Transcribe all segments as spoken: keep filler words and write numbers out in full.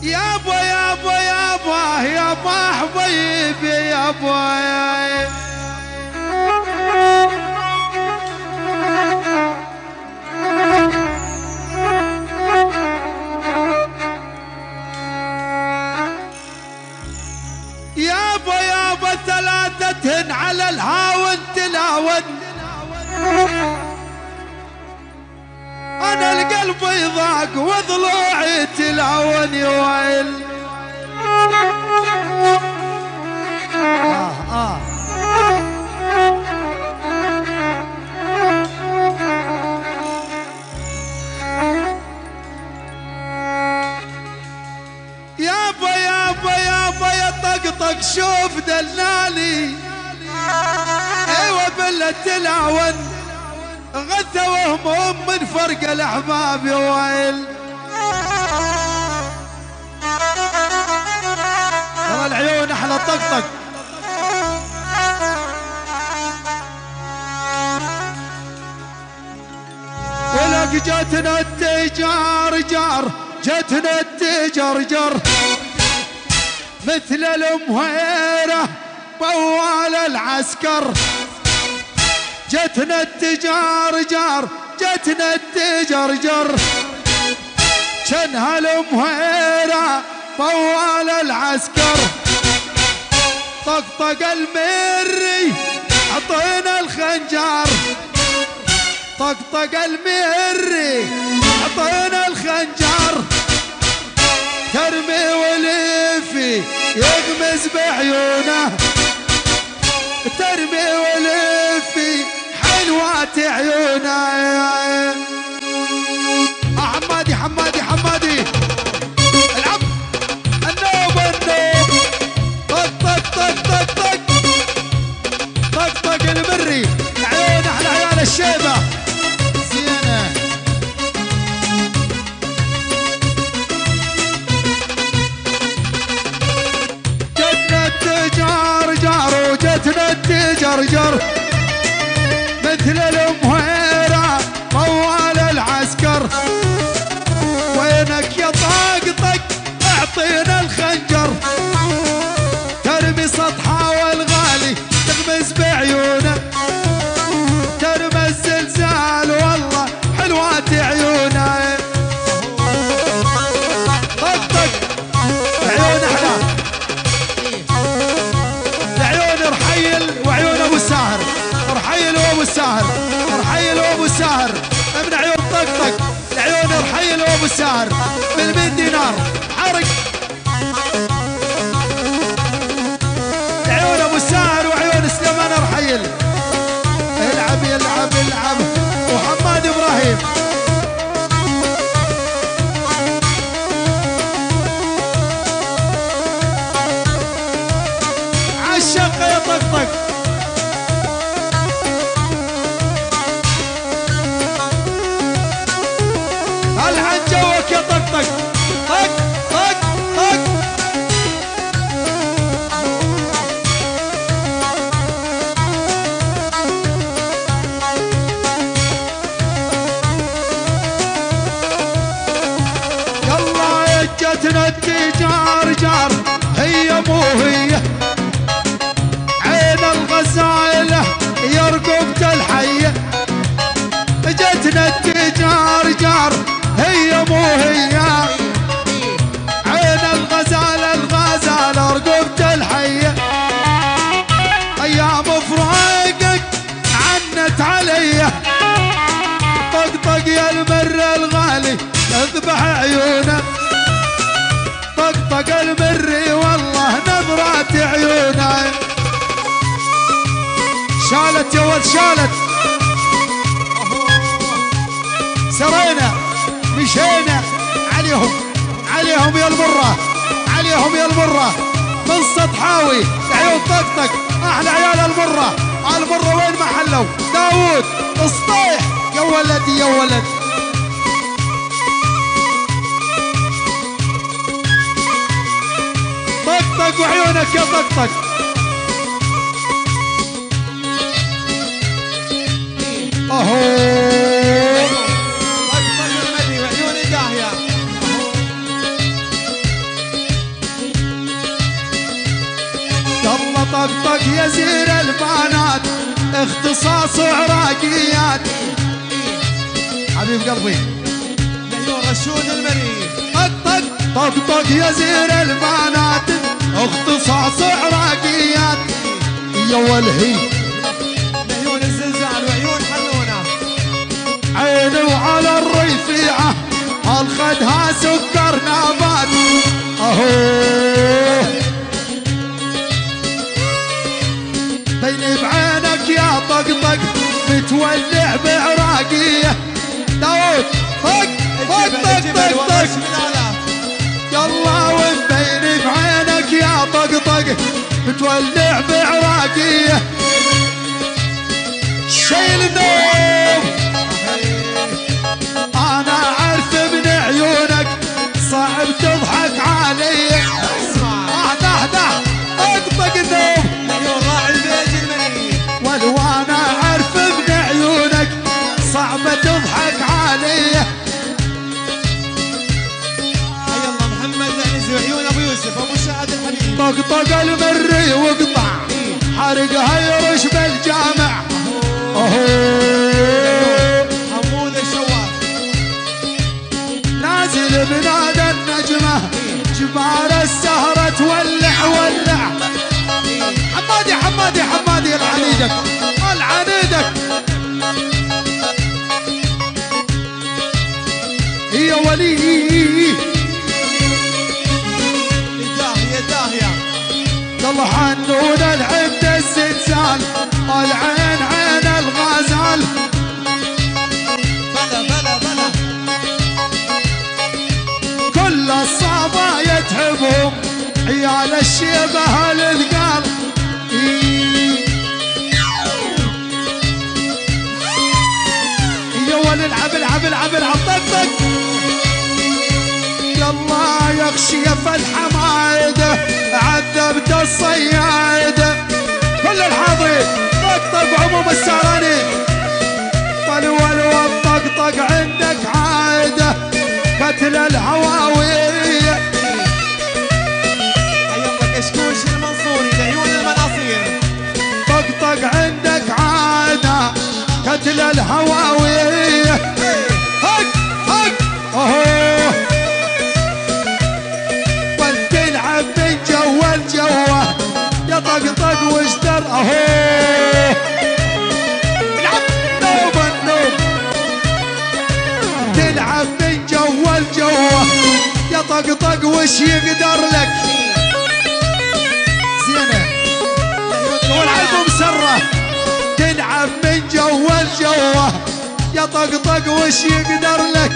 يابا يابا يابا يابا حبيبي يابا يابا يابا ثلاثة على الهاون تلاون أنا القلب يضاق وضلوعي تلاون يويل آه آه يابا يابا يابا يا طقطق شوف دلالي ايوه بلا تلاون غثى وهمهم من فرق الاحباب يا ويل ترى العيون احلى طقطق ولك جاتنا التجار جار جاتنا التجار جر مثل المهيرة طوال العسكر جتنا التجار جار جتنا التجار جر شنها المهيرة طوال العسكر طقطق المري اعطينا الخنجر طقطق المري اعطينا الخنجر ترمي وليفي يغمز بعيونه ترمي وليفي حلوات عيونه حمادي حمادي حمادي العب النوب النوب طق طق طق طق طق طق طق المري العيون احلى عيال الشيبه زينه جتنا التجار جار وجتنا التجار جر مثل المهيرة طوال العسكر وينك يا طقطق اعطينا الخنجر ترمي سطحه والغالي تغمز بعيونه ترمي الزلزال والله حلوات عيونه طقطق عيون احلى العيون رحيل وعيون ابو الساهر رحيل وابو الساهر رحيل وابو الساهر من عيون طقطق العيون رحيل وابو الساهر بالمئة دينار حرق عيون ابو الساهر وعيون سليمان رحيل العب يلعب العب وحماد ابراهيم عالشقه يا طقطق الحن جوك يا طقطق طق طق طق يلا جتنا التجار جار هي مو هي عين الغزاله يا رقبة الحيه جتنا التجار جار هي مو هي عين الغزالة الغزالة رقبة الحية أيام فراقك عنت علي طقطق يا المر الغالي اذبح عيونه طقطق المري والله نظرات عيونه شالت يا ولد شالت سرينا مشينا عليهم عليهم يا المرة عليهم يا المرة من سطحاوي عيون طقطق احلى عيال المرة المرة وين ما حلوا داوود اسطيح يا ولدي يا ولد طقطق وعيونك يا طقطق اهو طقطق الملي وعيوني داهية طقطق يزير البنات اختصاص عراقيات. حبيب قلبي لعيون رشود المريض. طقطق طقطق يزير البنات اختصاص عراقيات. يا والهي لعيون الزلزال وعيون حنونه. عيني وعلى الرفيعه الخدها سكر نبات. اهو بيني بعينك يا طقطق متولع بعراقيه. داود طق طق طق طق طق يلا وين بيني بعينك يا طقطق متولع بعراقيه. شيل النوم انا عارف من عيونك صعب تضحك علي. اهدى اهدى طقطق النوم لعيون راعي البيج المريض. ولو انا عارف من عيونك صعب تضحك علي. حي الله محمد العنزي وعيون ابو يوسف ابو شهد الحبيب. طقطق المري وقطع حرقها يرش بالجامع. اهو حمود الشواف نازل بنادى النجمه جبار السهره تولع ولع. حمادي حمادي حمادي العنيدك العنيدك. يا ولي داهيه داهيه. يلا حنون العند الزلزال العين عين الغزال. بلا بلا بلا كل الصعبة يتعبهم عيال الشيبة الثقال. يا ولي العب العب العب العب طقطق. يلا يغشي في الحمايده عذبت الصياده. كل الحاضرين طقطق عموم السهراني. ولول والطقطق عندك عاده قتل الهواويه. حي الله كشكوش المنصوري لعيون المناصير. طقطق عندك عاده قتل الهواويه. هق هق اهو والتلعب من جوا الجوه يا طقطق واشتر. اهو العب نوب النوب تلعب من جوا الجوه يا طقطق وش يقدر لك. زينه والعلبه مسره تلعب من جوا الجوه يا طقطق وش يقدر لك.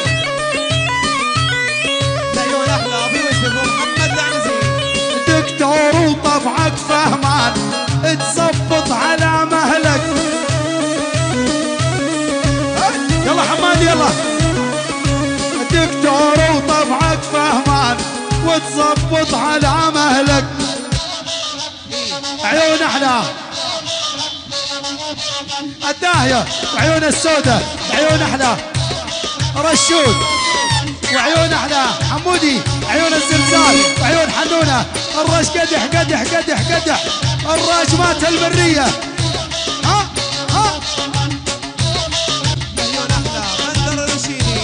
لعيون احلى ابو يوسف ومحمد العنزي. دكتور وطبعك فهمان تزبط على مهلك. يلا حماد يلا دكتور وطبعك فهمان وتزبط على مهلك. عيون احلى الداهية وعيون السودة عيون احلى رشود وعيون احلى حمودي عيون الزلزال وعيون حنونه. الرش قدح قدح قدح قدح الراش مات البريه. ها ها لعيون احلى بندر الرشيدي.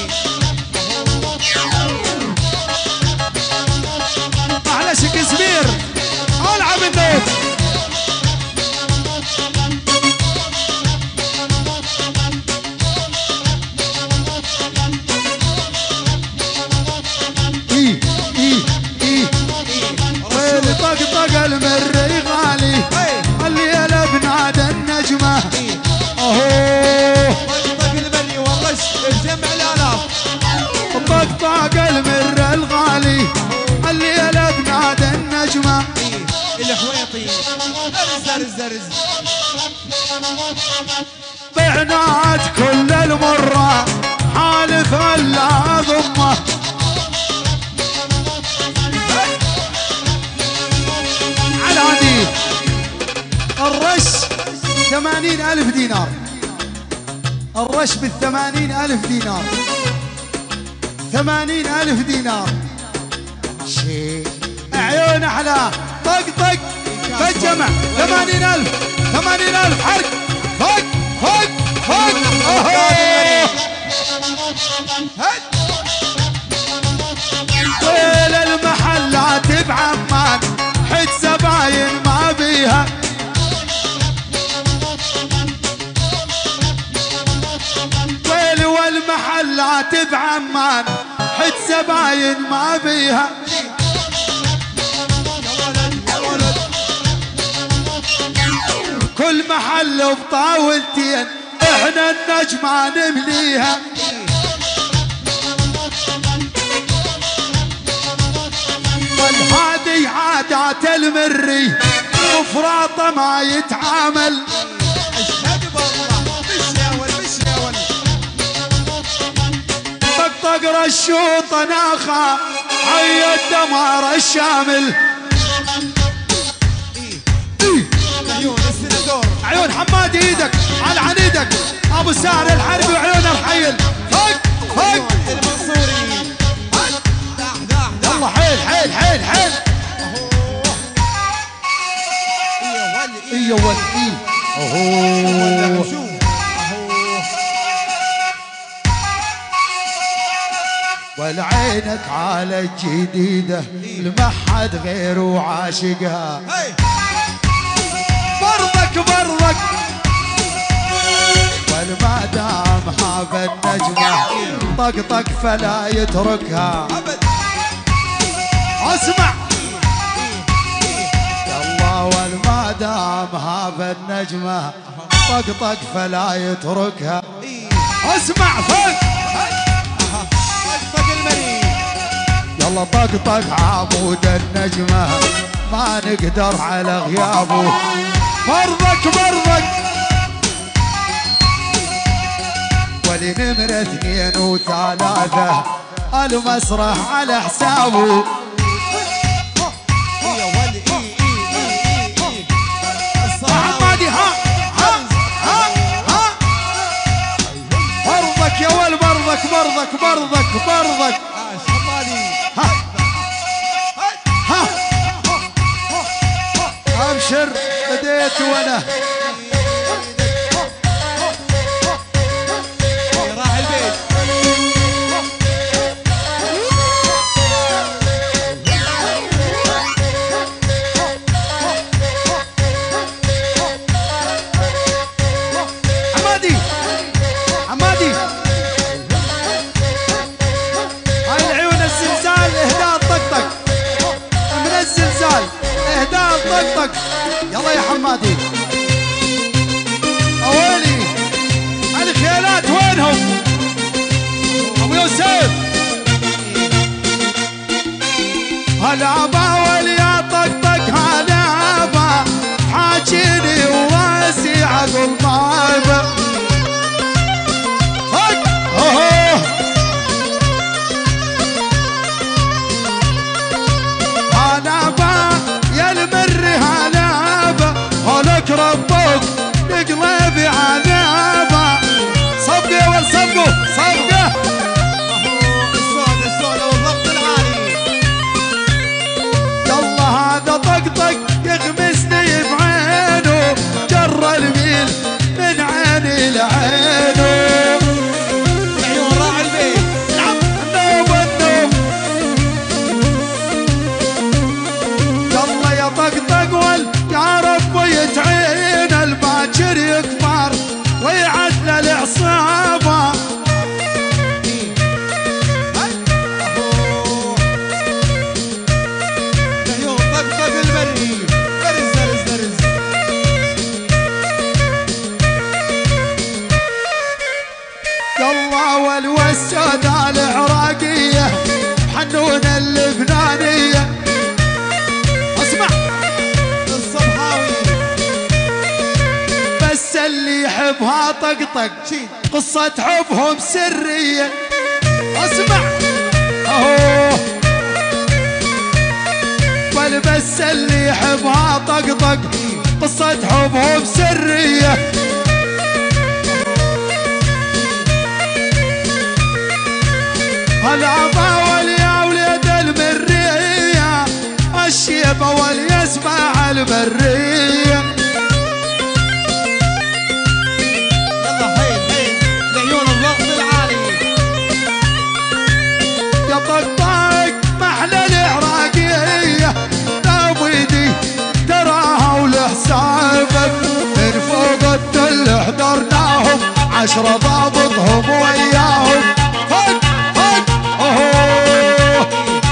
احلى شكسبير العب النوت. اي اي اي ويلي طقطق المري غالي الليله بنادى النجمه. اهو طقطق المري والرش بجمع الالاف. طقطق المر الغالي الليله بنادى النجمه. الحويطي ارز ارز ارز. بعنات كل المره حالف الا ضمه. على هذه الرش ثمانين ألف دينار. الرش بالثمانين ألف دينار. ثمانين ألف دينار. شيء عيون أحلى طقطق فالجمع ثمانين ألف ثمانين ألف حرق فوق فوق فوق ويل المحلات بعمان حد زباين ما بيها ويل والمحلات بعمان حد زباين ما بيها كل محل بطاولتين احنا النجمة نمليها والهادي عادات المري وفراطه ما يتعامل اشهد بالله مش يا ول مش يا ول طقطق رشوط ناخا حي الدمار الشامل عيون السندور عيون حمادي ايدك على عنيدك ابو سعر الحربي وعيون الحيل فوق فوق المنصوري داح داح داح يلا حيل حيل حيل حيل ايه ول ايه اوه شوف والعينك على الجديدة المحد غير وعاشقها برضك برضك والما دام هذا النجمة طقطق فلا يتركها اسمع يلا والما دام هذا النجمة طقطق فلا يتركها اسمع فوق طق المريض يلا طقطق عمود النجمة ما نقدر على غيابه برضك برضك ولي نمرة اثنين وثلاثة المسرح على حسابه يا ولي محمدي ها ها ها ها برضك يا ول برضك برضك برضك برضك ها ها ابشر بديت وانا راح البيت حمادي حمادي هاي العيون الزلزال اهداء طقطق من الزلزال اهداء طقطق يلا يا حمادي اويلي الخيالات وينهم ابو يوسف هلا باول يا طقطق هلا با حاجيني وراسي عقل ما هلا با يا المري هلا با هلك ربك نقلبي عذابه صفقه والصفقه صفقه السود السود والضغط العالي يلا هذا طقطق يغمسني بعينه جر الميل من عيني لعينه عيون راعي البيت نعم النوم النوم يلا يا طقطق وال يا رب يتعين الباكر يكبر ويعدل العصابه عيون طقطق المري درز درز درز يلا والوسادة العراقية حنون اللبنانية اسمع الصبحاوي بس اللي يحبها طقطق قصة حبهم سرية اسمع اهو والبس اللي يحبها طقطق قصة حبهم سرية العطا واليا وليد المرية الشيبة واليا واسمع المرية. يلا حيل حيل لعيون الضغط العالي. يا طقطق محلى العراقية ناويدي تراها ولحسابك من فوق التل حضرناهم عشرة ضابطهم وياهم فك فك اوه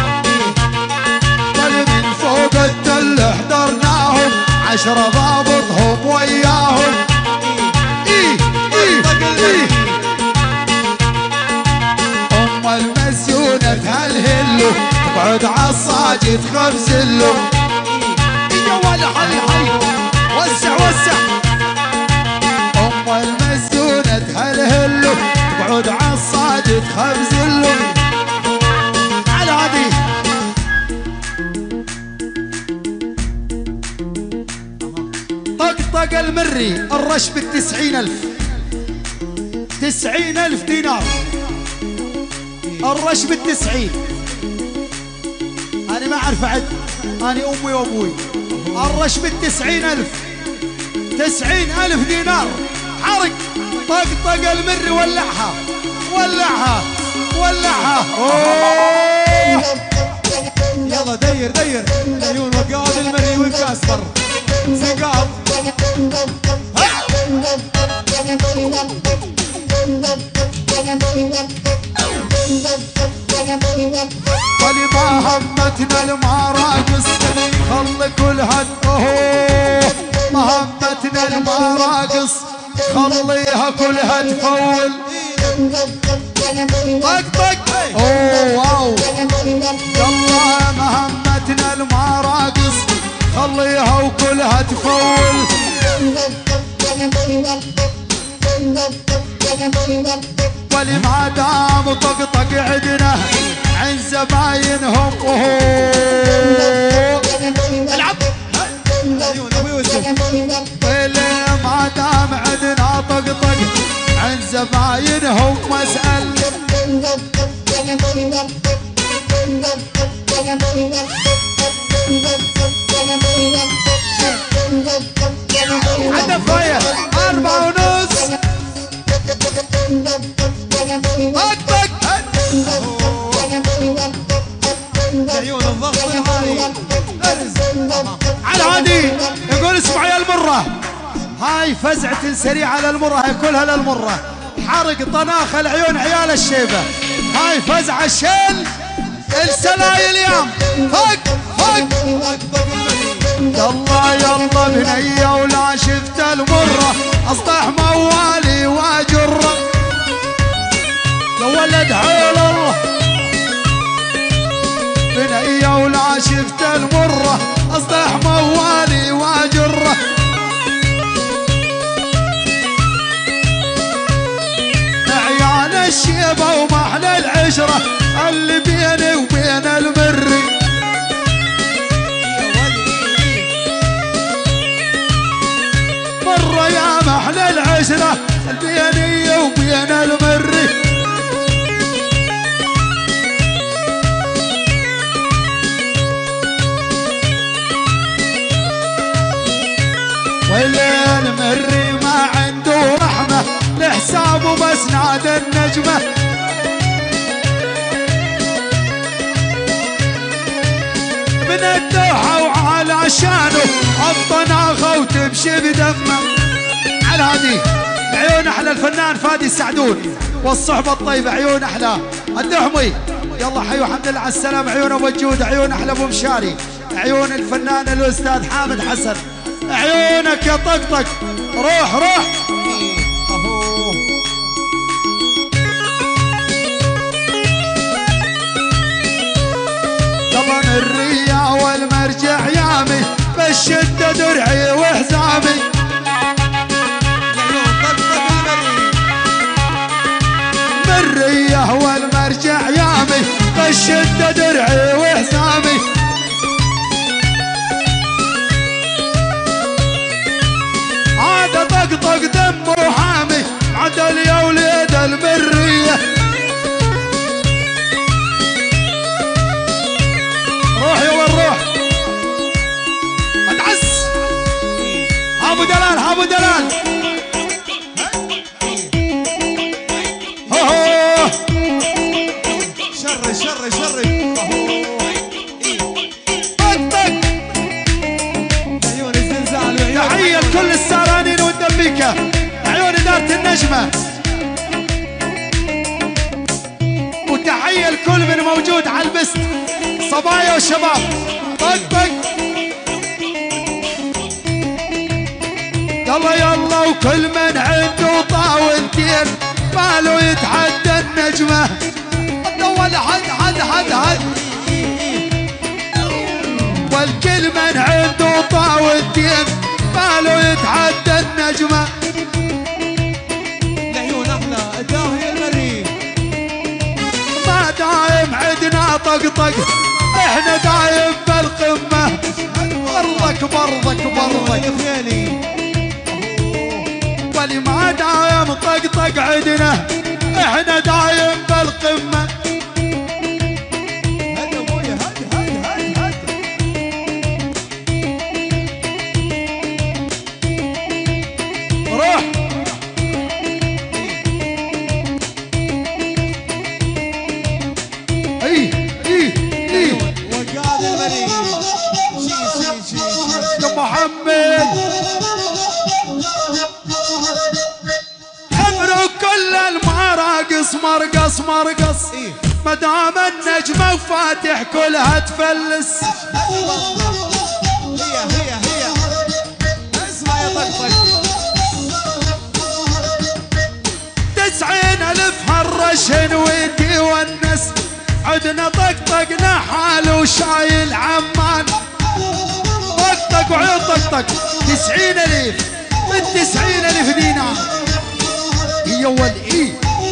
من فوق التل حضرناهم عشرة ضابطهم وياهم. ايه ايه ايه ام المسيونة تهلهلو تقعد عالصاجي تخبزلو. يا ولا حي حي وسع وسع ام المسيونة تهلهلو تقعد عالصاجي تخبزلو. على هذه طقطق المري الرش بالتسعين ألف تسعين ألف دينار الرش بالتسعين. أنا ما أعرف أعد أنا أمي وأبوي. الرش بالتسعين ألف تسعين ألف دينار حرق. طقطق المري ولعها ولعها ولعها. أوه. يلا دير دير لعيون وقاد المري والكاسبر سقاط. ولما همتنا المراقص خل كل هد اوه ما همتنا المراقص خليها كلها تفول. طق طق اوه واو يلا ما همتنا المراقص خليها وكلها تفول. ولما دام طقطق عدنا عن زباينهم اوه العب لعيون ابو يوسف. ولما دام عدنا طقطق عن زباينهم واسأل. عدى فاير أربعة ونص طق لعيون الضغط العالي. على هادي يقول اسمع يا المرة هاي فزعة سريعة للمرة هاي كلها للمرة حرق طناخ العيون عيال الشيبة. هاي فزعة شيل السلايل يام فك فك. يلا يلا بنية ولا شفت المرة اصطح موالي واجره. يا ولد حيل الله بنية ولا شفت المرة اصطح موالي واجره. عيال الشيبة ومحلى العشرة اللي بيني وبين المري. مرة يا محلى العشرة بيني وبين المري. والليل مري ما عنده رحمة لحسابه بس نادى النجمة. من الدوحة وعلى شانه الطناخة وتمشي بدمه. على هذه عيون احلى الفنان فادي السعدون والصحبة الطيبة عيون احلى الدحمي. يلا حيو حمد لله على السلامة عيون ابو الجود عيون احلى ابو مشاري عيون الفنان الاستاذ حامد حسن عيونك يا طقطق. روح روح يلا الريا والمرجع يامي بالشدة درعي وحزامي. الريا والمرجع يامي بالشدة درعي وحزامي. هذا طقطق دمه حامي عدل يا وليد المرية. روح يا والروح شرف شرف. طقطق. عيون الزلزال وعيون تحية لكل السهرانين والدبيكة، عيون إدارة النجمة، وتحية لكل من موجود على البست، صبايا وشباب. طقطق. يلا يلا وكل من عنده طاولتين ماله يتحدى النجمة. الأول حد حد حد حد، والكل من عنده طاولتين ماله يتحدى النجمة. العيون احلى الداهية المريخ. ما دايم عدنا طقطق، احنا دايم بالقمة. برضك برضك برضك يا خيالي. ولي ما دايم طقطق عدنا، احنا دايم بالقمة. هد ابويا هد هد هد هد. روح. اي اي اي وقاد المريخ. شي شي شي شي. يا محمد خبروا كل المراقص مرقص مرقص، إيه. ما دام النجمة وفاتح كلها تفلس. هي هي هي. اسمع يا طقطق. تسعين ألف هالرشن ويدي والنس، عدنا طقطقنا حال وشايل عمان. طقطق وعيون طقطق. تسعين ألف من تسعين ألف دينار. هي والإي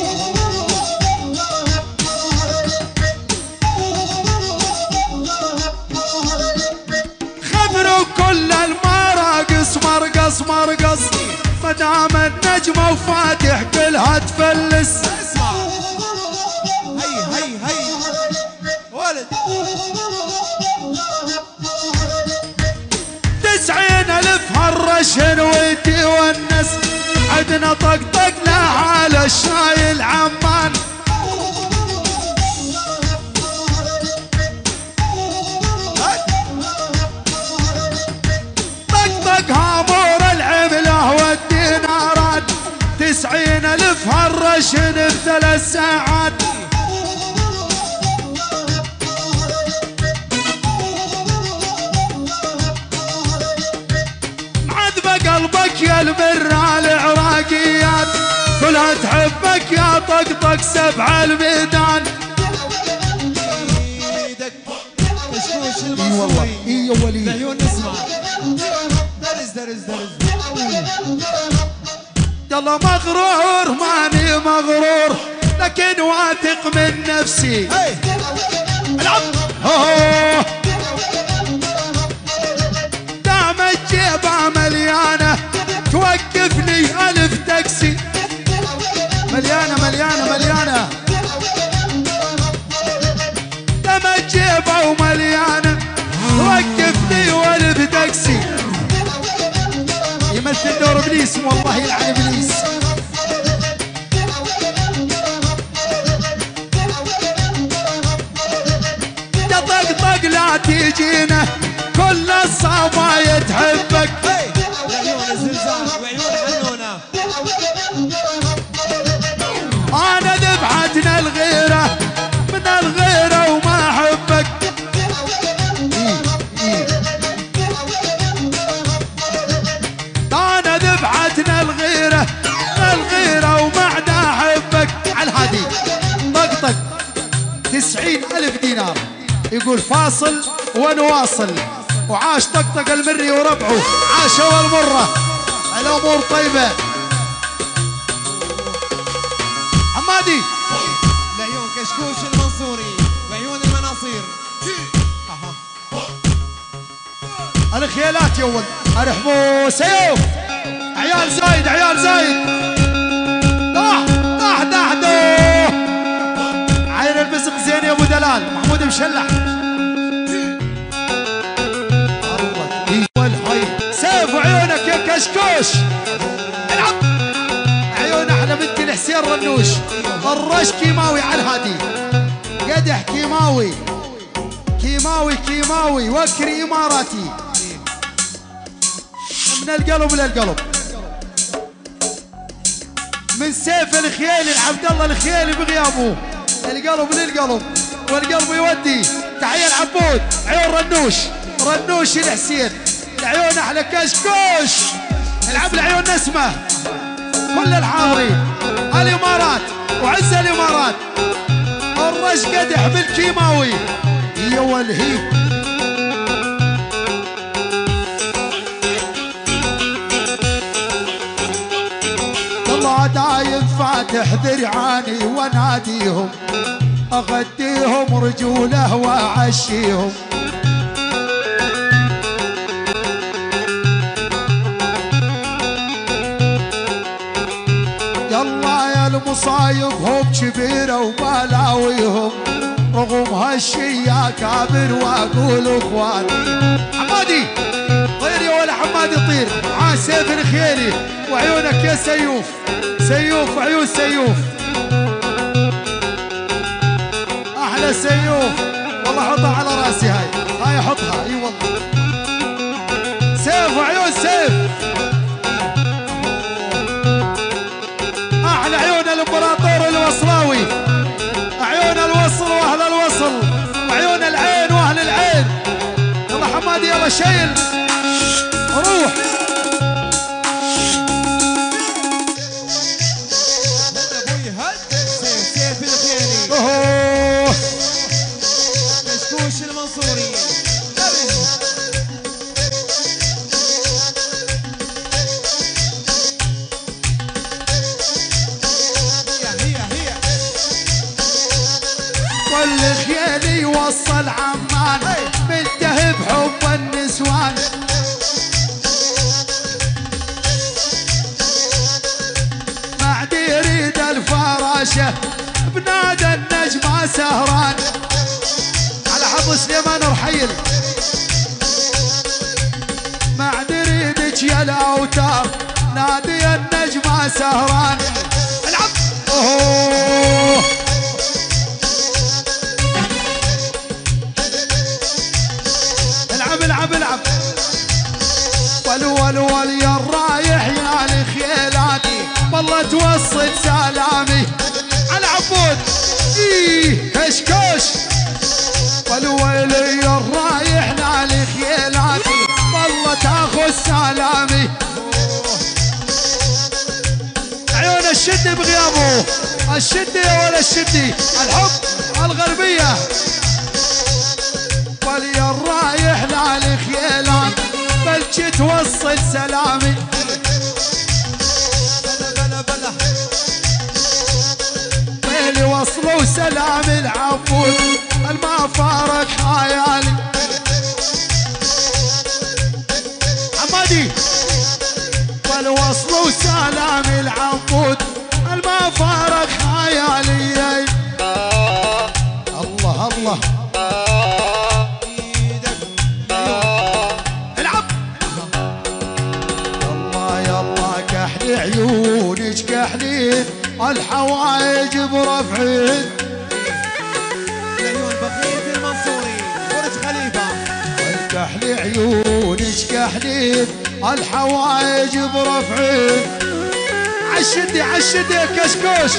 خبروا كل المراقص مرقص مرقص، ما دام النجمة وفاتح كلها تفلس. اسمع. هي هي هي. ولد. تسعين ألف هالرشن ويدي والنس، عدنا طقطق لا على الشايل عمان. طقطق هامور العملة والدينارات، تسعين ألف هالرشن بثلاث ساعات. معذبة قلبك يا المرة العراقيات، كلها تحبك يا طقطق سبع الميدان. ايدك كشكوش المصري. اي ولي. العيون نسمع. درس درس درس. يلا مغرور ماني مغرور، لكن واثق من نفسي. هي. العب. هو دام الجيبة مليانة توقفني ألف تاكسي. مليانة مليانة مليانة، دام الجيبة ومليانة توقفني وألف تاكسي. يمثل دور ابليس والله يلعن ابليس. يا طقطق لا تجينا، كل الصبايا تحبك. هي. العيون الزلزال وعيون حنونة. انا ذبحتنا الغيرة من الغيرة وما احبك. انا ذبحتنا الغيرة من الغيرة وما عاد احبك. على الهادي طقطق تسعين ألف دينار، يقول فاصل ونواصل. وعاش طقطق المري وربعه، عاشوا المرة، الأمور طيبة. حمادي العيون كشكوش المنصوري وعيون المناصير. اها. الخيالات يا ولد، ارحبوا سيوف، عيال زايد عيال زايد. داح داح داح دو عين البزق زين يا ابو دلال. محمود مشلح. سيف وعيونك يا كشكوش. العب. عيون احلى بنت الحسين رنوش، الرش كيماوي على الهادي. قد احكي كيماوي كيماوي كيماوي وكري إماراتي من القلب للقلب، من سيف الخيالي لعبد الله الخيالي بغيابه، القلب للقلب والقلب يودي. تحية العبود عيون رنوش رنوش الحسين، العيون احلى كشكوش، العب لعيون نسمة كل الحاضرين. الامارات وعز الامارات، الرش قدح بالكيماوي يا والهي. الله دايم فاتح ذرعاني وناديهم، اغديهم رجوله واعشيهم. يلا يا المصايبهم كبيره وبلاويهم، رغم هالشي يا كابر واقول اخواني. حمادي طير يا ولا حمادي طير مع سيف الخيري وعيونك يا سيوف، سيوف عيون سيوف، احلى سيوف والله. حطها على راسي هاي هاي حطها اي والله. سيف وعيون سيف، احلى عيون الامبراطور الوصلاوي، عيون الوصل واهل الوصل، عيون العين واهل العين. يلا حمادي يلا شيل روح. اوه كشكوش المنصوري. والخيالي وصل عمان منتهي بحب النسوان. ما عاد يريد الفراشة بنادى النجمة سهران. على حظ سليمان رحيل. ما عاد يريدك يا الاوتار نادي النجمة سهران. العب اوه العب العب العب. ول ول يا الرايح يا الخيلاتي، والله توصل سلامي على عبود ايه كشكوش. ول ول يا الرايح يا الخيلاتي، والله تاخذ سلامي. عيون الشدي بغيابه، الشدي يا ولا الشدي، الحب الغربية. ولي الرايح لعلي خيلان بلجي توصل سلامي. بلا بلا بلا ويلي وصلوا سلامي العبود الما فارق خيالي. حمادي والوصلوا سلامي العبود الما فارق خيالي. الله الله عيونك كحلين الحوايج برفعين. عيون بقية المنصوري برج خليفة. كحلي عيونك كحلين الحوايج برفعين. عالشدي عالشدي يا كشكوش.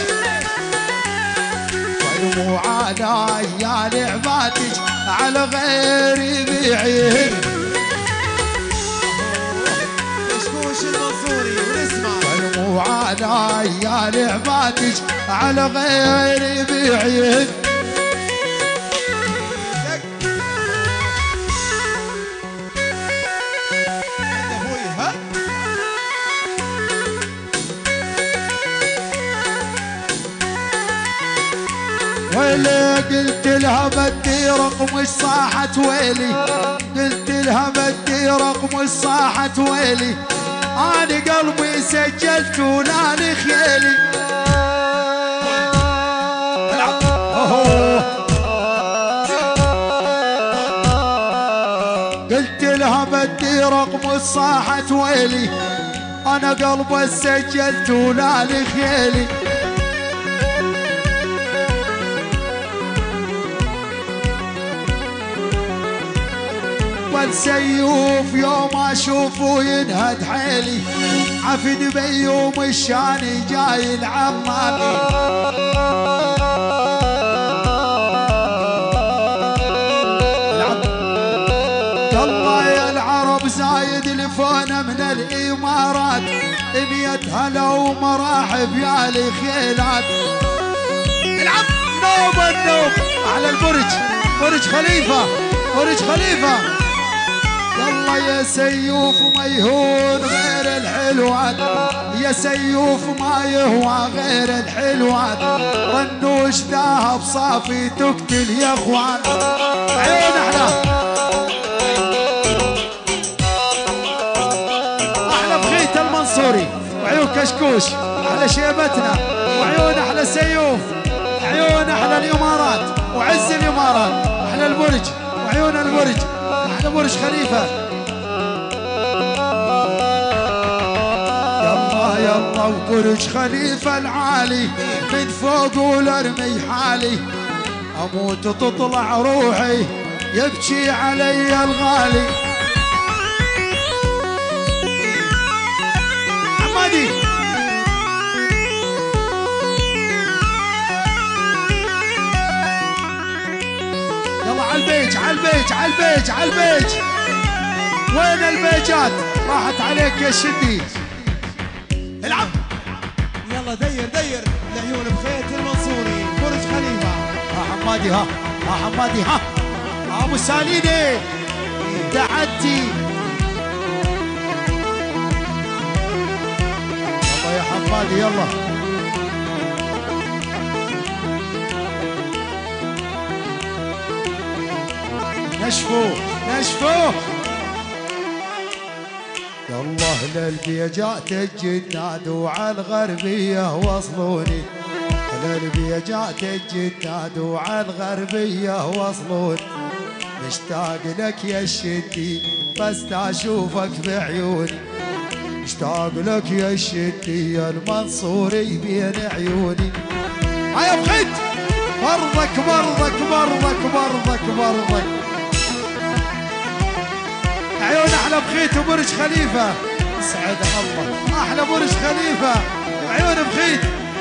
والمو على يا لعباتك على غيري بعين. وعلى يا لعباتك على غيري بعيد. ويلي قلت لها بدي رقم الصاحة ويلي، قلت لها بدي رقم الصاحة ويلي. أنا قلبي سجلت وناني خيالي. قلت لها بدي رقم الصاحة ويلي، أنا قلبي سجلت وناني خيالي. اول سيوف يوم اشوفه ينهد حيلي عفن بيوم الشاني جاي العمالي يلا يا العرب زايد لفونا من الامارات مية هلا ومراحب يا الخيلات العب نوب النوب على البرج برج خليفة برج خليفة يلا يا سيوف ما يهون غير الحلوات يا سيوف ما يهوى غير الحلوات رنوش ذهب صافي تقتل يا اخوان عيون احلى احلى بخيت المنصوري وعيون كشكوش احلى شيبتنا وعيون احلى سيوف عيون احلى الامارات وعز الامارات احلى البرج وعيون البرج احلى برج خليفه يلا يلا وبرج خليفه العالي من فوق والارمي حالي اموت وتطلع روحي يبكي علي الغالي حمادي عالبيج عالبيج عالبيج عالبيج وين البيجات راحت عليك يا شدي العب يلا دير دير العيون بخيت المنصوري برج خليفة ها حمادي ها ها حمادي ها ها ابو ساليني تعدي يلا يا حمادي يلا نشفو نشفو يالله للبيجات الجناد وعلى الغربية وصلوني للبيجات الجناد وعلى الغربية وصلوني مشتاق لك يا الشدي بس اشوفك بعيوني مشتاق لك يا الشدي المنصوري بين عيوني هيا بخيت برضك برضك برضك برضك برضك عيون احلى بخيت وبرج خليفه سعد الله احلى برج خليفه وعيون بخيت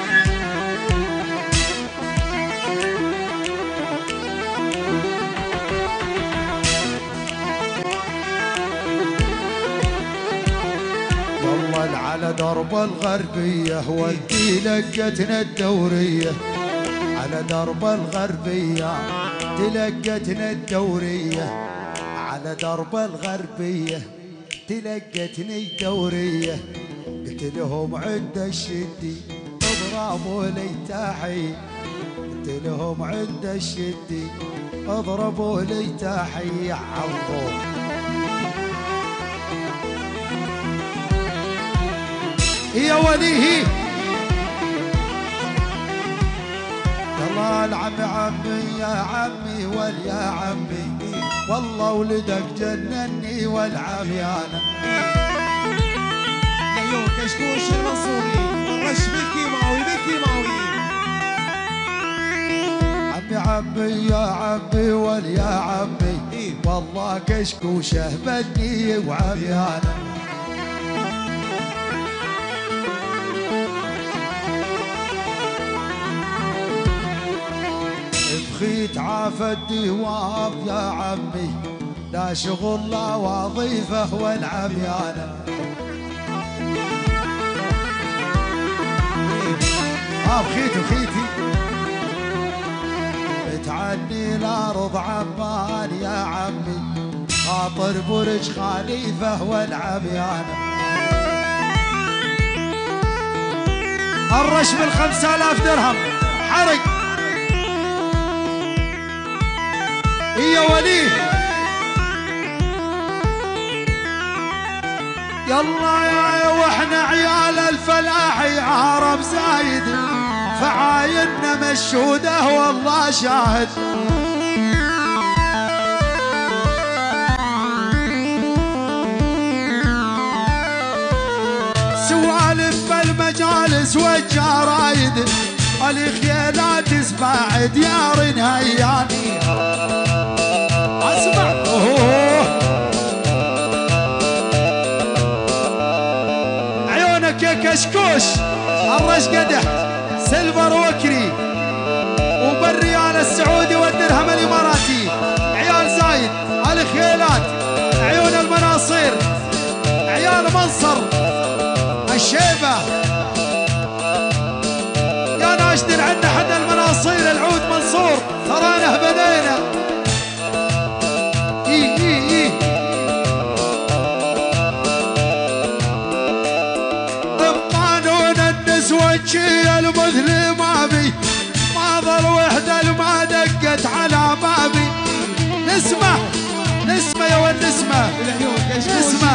والله على درب الغربيه والدي لقتنا الدوريه على درب الغربيه تلقتنا الدوريه على درب الغربية تلقتني دورية قلت لهم عند الشدي اضربوا لي تحية قلت لهم عند الشدي اضربوا لي تحية عالضوء يا وليه يلا العم عمي يا عمي واليا عمي والله ولدك جنني والعميانة العيون كشكوش المنصوري الرش بالكيماوي بالكيماوي عمي عمي يا عمي واليا عمي إيه؟ والله كشكوشه بدني وعميانة بخيت عاف الدواب يا عمي لا شغل لا وظيفة والعميانة ها بخيت بخيتي بتعني الأرض عمان يا عمي خاطر برج خليفة والعميانة الرش بالخمسة آلاف درهم حرق يا وليه يلا يا واحنا عيال الفلاح يا عرب زايد فعايننا مشهوده والله شاهد سوالف بالمجالس والجرايد الخيالات اسمع ديار هياني اسمع اوه قشقوش الرش قدح سيلفر وكري وبالريال السعودي والدرهم الاماراتي عيال زايد الخيلات عيون المناصير عيال منصر الشيبه يا ناشدر عنا حنا المناصير العود منصور ترانا بنينا اي اي اي بقانون النسوة المثل ما بي ما ظل وحدة ما دقت على بابي نسمة نسمة يا ولد نسمة نسمة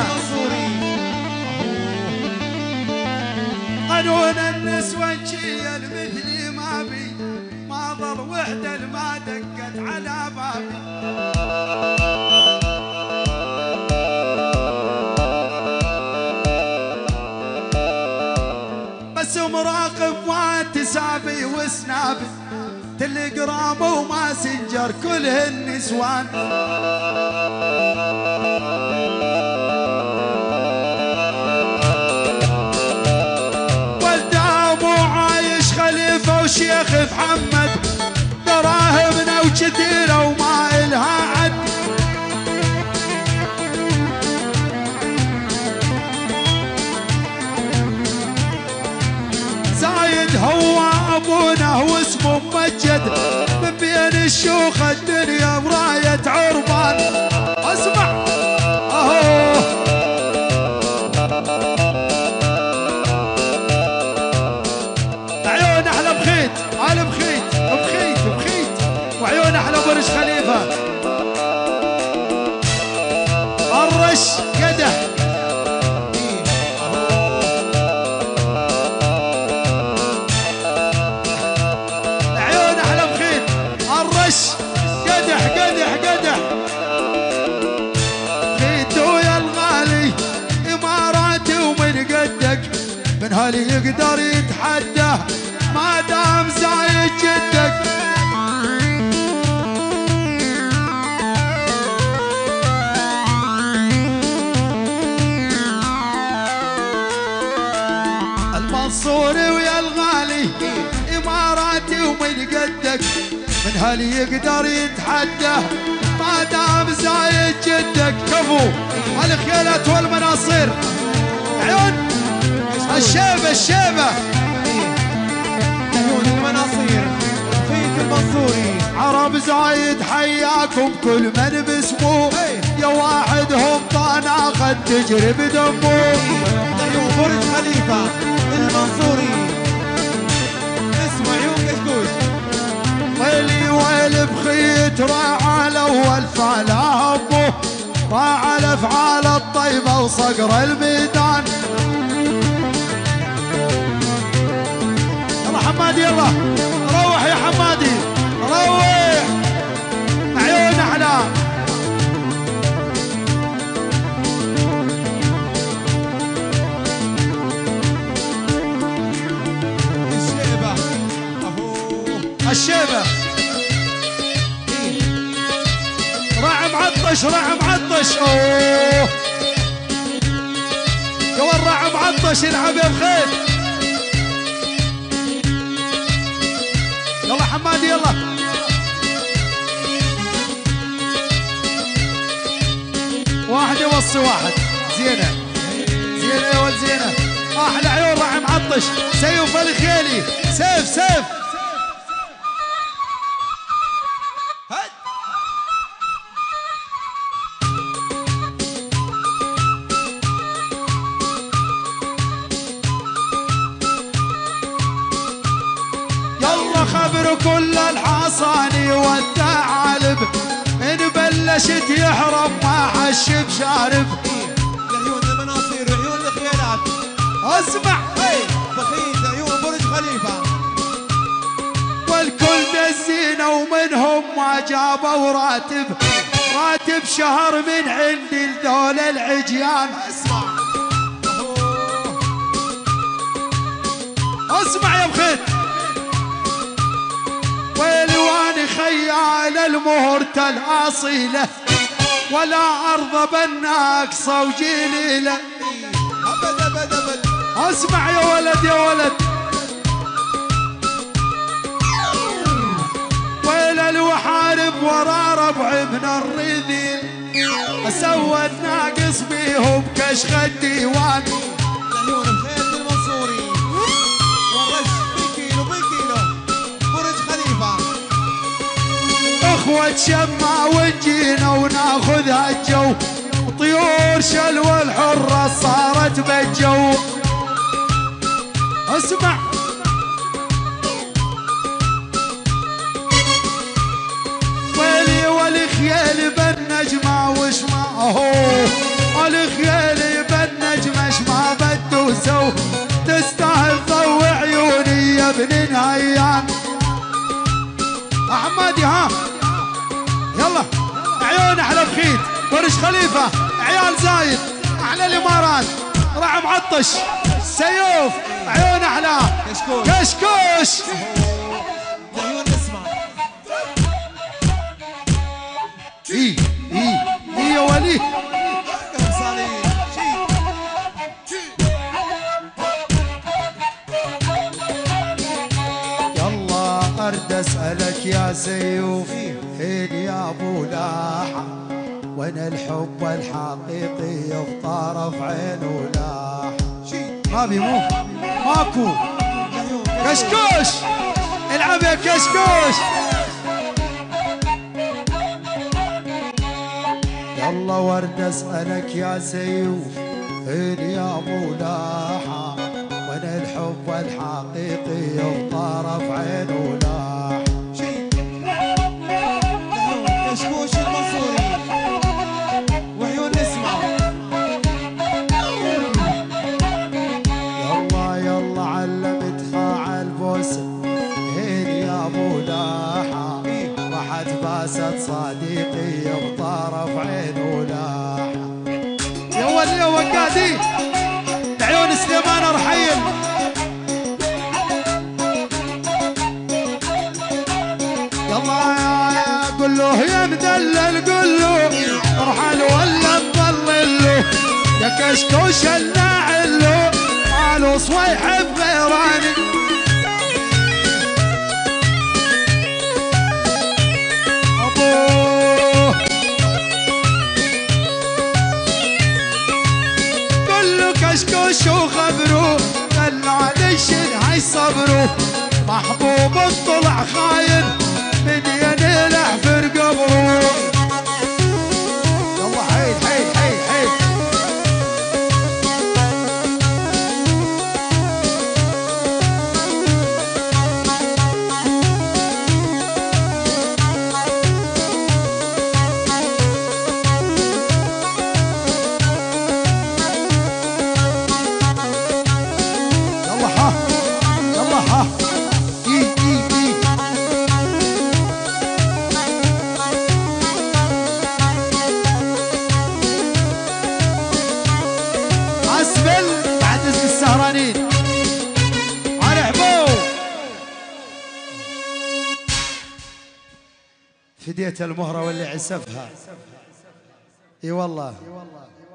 قانون النسوة المثل ما بي ما ظل وحدة ما دقت على بابي بس مراقب واتسابي وسنابي تليجرام وماسنجر كله النسوان والدام عايش خليفة وشيخ محمد دراهمنا وكثيرة وما إلها عد زايد هو ابونا واسمه ممجد من بين الشيوخ الدنيا براية عربان اسمع اهو عيون احلى بخيت على بخيت بخيت بخيت وعيون احلى برج خليفة الرش قدح قدح قدح قدح خيتو يا الغالي اماراتي ومن قدك من هالي يقدر يتحدى ما دام زايد جدك المنصوري ويا الغالي اماراتي ومن قدك من هالي يقدر يتحدى ما دام زايد جدك كفو الخيلات والمناصير عيون الشيبة الشيبة عيون المناصير خيط المنصوري عرب زايد حياكم كل من باسمه يا واحدهم طانا قد تجري بدمه عيون برج خليفة المنصوري اسمه عيون قشقوش ويلي ويلي بخيت راعى الاول فعل همه راعى الافعال الطيبه وصقر الميدان يلا حمادي يلا روح يا حمادي روح عيون احلى الشيبة الشيبة راعي معطش راعي معطش اوه يا ولد راعي معطش يلعب يا بخيت يلا حمادي يلا واحد يوصي واحد زينة زينة يا ولد زينة احلى عيون راعي معطش سيف الخيلي سيف سيف خبر كل الحصاني والثعالب ان بلشت يحرم ما حش بشارب عيون المناصير وعيون الخيالات اسمع بخيت عيون برج خليفة والكل دزينه ومنهم ما جابوا راتب راتب شهر من عندي لذول العجيان اسمع اسمع يا بخيت ويلي واني خيال المهرة الأصيلة ولا أرضى بالناقصة وجليلة أبد أبد أبد اسمع يا ولد يا ولد. ويل الوحارب ورا ربع من الرذيل، سوت ناقص بيهم كشخ الديوان. العيون بخيط المنصوري والرش بالكيلو بالكيلو برج خليفة. اخوة شمع وجينا وناخذها الجو، طيور شلو الحرة صارت بالجو. اسمع ويلي والخيل بالنجمة وش ما هو، الخيل بالنجمة اش ما بدو سو، تستاهل ضوء عيوني يا ابن نهيان. احمدي ها يلا عيون احلى بخيت برج خليفة عيال زايد احلى الامارات راح معطش سيوف عيون احلى كشكوش كشكوش. العيون نسمع اي اي اي يا ولي كم صالين يلا ارد اسالك يا سيوف فين يا ابو لاحة، وين الحب الحقيقي في طرف عين ولاحة. ما بي مو ماكو كشكوش العب يا كشكوش. يلا ورد اسالك يا سيوف فين يا ابو لاحة، وين الحب الحقيقي في طرف عين ولاحة. كشكوش المنصوري وعيون نسمع. يلا يلا علمتها عالبوسة هين يا ابو لاحة، راحت باست صديقي بطرف عين ولاحة. يا ولي يا وقادي عيون سليمان رحيل. يلا يا قول له يا مدلل قول له ارحل ولا مضلل له، يا كشكوش الناعل له ماله صويح بغيراني. ابوه قول له كشكوش وخبروه دلع ليش هاي صبروه، محبوب طلع خاين من ينلح في قبره. يلا حيل حيل حيل حيل يلا ها يلا ها اي اي اي اسبل بعد اسم السهرانين ارحبوا. فديت المهرة واللي عسفها اي والله